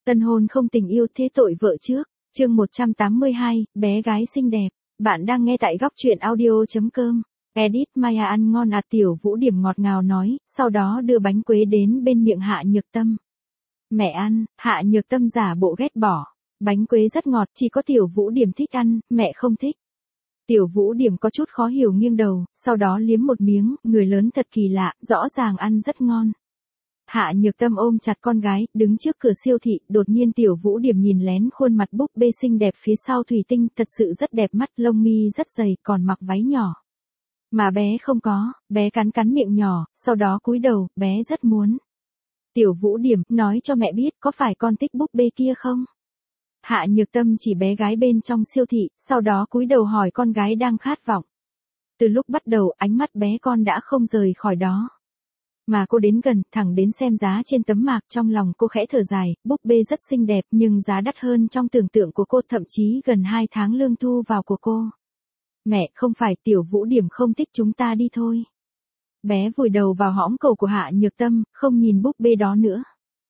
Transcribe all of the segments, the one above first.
Tân hôn không tình yêu thế tội vợ trước. Chương 182, bé gái xinh đẹp. Bạn đang nghe tại góc truyện audio.com. Edit Maya ăn ngon à, Tiểu Vũ Điểm ngọt ngào nói, sau đó đưa bánh quế đến bên miệng Hạ Nhược Tâm. Mẹ ăn. Hạ Nhược Tâm giả bộ ghét bỏ. Bánh quế rất ngọt, chỉ có Tiểu Vũ Điểm thích ăn, mẹ không thích. Tiểu Vũ Điểm có chút khó hiểu nghiêng đầu, sau đó liếm một miếng, người lớn thật kỳ lạ, rõ ràng ăn rất ngon. Hạ Nhược Tâm ôm chặt con gái, đứng trước cửa siêu thị, đột nhiên Tiểu Vũ Điểm nhìn lén khuôn mặt búp bê xinh đẹp phía sau thủy tinh, thật sự rất đẹp mắt, lông mi rất dày, còn mặc váy nhỏ. Mà bé không có, bé cắn cắn miệng nhỏ, sau đó cúi đầu, bé rất muốn. Tiểu Vũ Điểm, nói cho mẹ biết, có phải con thích búp bê kia không? Hạ Nhược Tâm chỉ bé gái bên trong siêu thị, sau đó cúi đầu hỏi con gái đang khát vọng. Từ lúc bắt đầu, ánh mắt bé con đã không rời khỏi đó. Mà cô đến gần, thẳng đến xem giá trên tấm mạc, trong lòng cô khẽ thở dài, búp bê rất xinh đẹp nhưng giá đắt hơn trong tưởng tượng của cô, thậm chí gần 2 tháng lương thu vào của cô. Mẹ, không phải, Tiểu Vũ Điểm không thích, chúng ta đi thôi. Bé vùi đầu vào hõm cầu của Hạ Nhược Tâm, không nhìn búp bê đó nữa.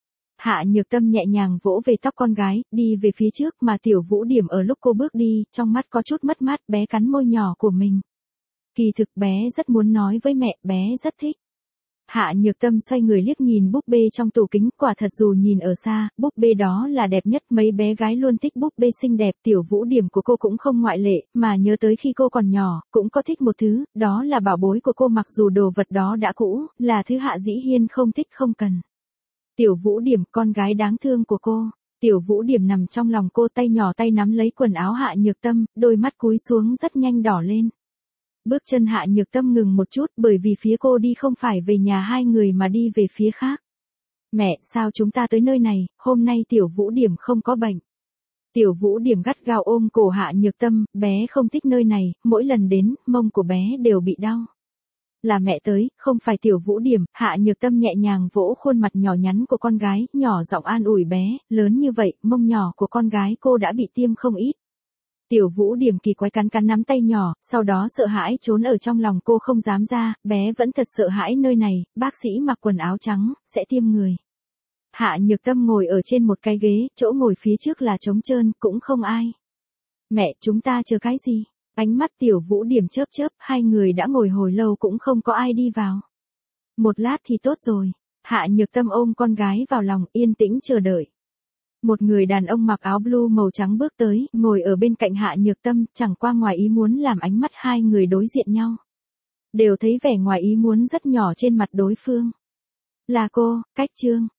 Hạ Nhược Tâm nhẹ nhàng vỗ về tóc con gái, đi về phía trước, mà Tiểu Vũ Điểm ở lúc cô bước đi, trong mắt có chút mất mát, bé cắn môi nhỏ của mình. Kỳ thực bé rất muốn nói với mẹ, bé rất thích. Hạ Nhược Tâm xoay người liếc nhìn búp bê trong tủ kính, quả thật dù nhìn ở xa, búp bê đó là đẹp nhất, mấy bé gái luôn thích búp bê xinh đẹp, Tiểu Vũ Điểm của cô cũng không ngoại lệ, mà nhớ tới khi cô còn nhỏ, cũng có thích một thứ, đó là bảo bối của cô, mặc dù đồ vật đó đã cũ, là thứ Hạ Dĩ Hiên không thích không cần. Tiểu Vũ Điểm, con gái đáng thương của cô. Tiểu Vũ Điểm nằm trong lòng cô, tay nhỏ tay nắm lấy quần áo Hạ Nhược Tâm, đôi mắt cúi xuống rất nhanh đỏ lên. Bước chân Hạ Nhược Tâm ngừng một chút, bởi vì phía cô đi không phải về nhà hai người mà đi về phía khác. Mẹ, sao chúng ta tới nơi này, hôm nay Tiểu Vũ Điểm không có bệnh. Tiểu Vũ Điểm gắt gao ôm cổ Hạ Nhược Tâm, bé không thích nơi này, mỗi lần đến, mông của bé đều bị đau. Là mẹ tới, không phải Tiểu Vũ Điểm. Hạ Nhược Tâm nhẹ nhàng vỗ khuôn mặt nhỏ nhắn của con gái, nhỏ giọng an ủi bé, lớn như vậy, mông nhỏ của con gái cô đã bị tiêm không ít. Tiểu Vũ Điểm kỳ quái cắn nắm tay nhỏ, sau đó sợ hãi trốn ở trong lòng cô không dám ra, bé vẫn thật sợ hãi nơi này, bác sĩ mặc quần áo trắng, sẽ tiêm người. Hạ Nhược Tâm ngồi ở trên một cái ghế, chỗ ngồi phía trước là trống trơn, cũng không ai. Mẹ, chúng ta chờ cái gì? Ánh mắt Tiểu Vũ Điểm chớp chớp, hai người đã ngồi hồi lâu cũng không có ai đi vào. Một lát thì tốt rồi. Hạ Nhược Tâm ôm con gái vào lòng, yên tĩnh chờ đợi. Một người đàn ông mặc áo blue màu trắng bước tới, ngồi ở bên cạnh Hạ Nhược Tâm, chẳng qua ngoài ý muốn làm ánh mắt hai người đối diện nhau. Đều thấy vẻ ngoài ý muốn rất nhỏ trên mặt đối phương. Là cô, Cách Trương.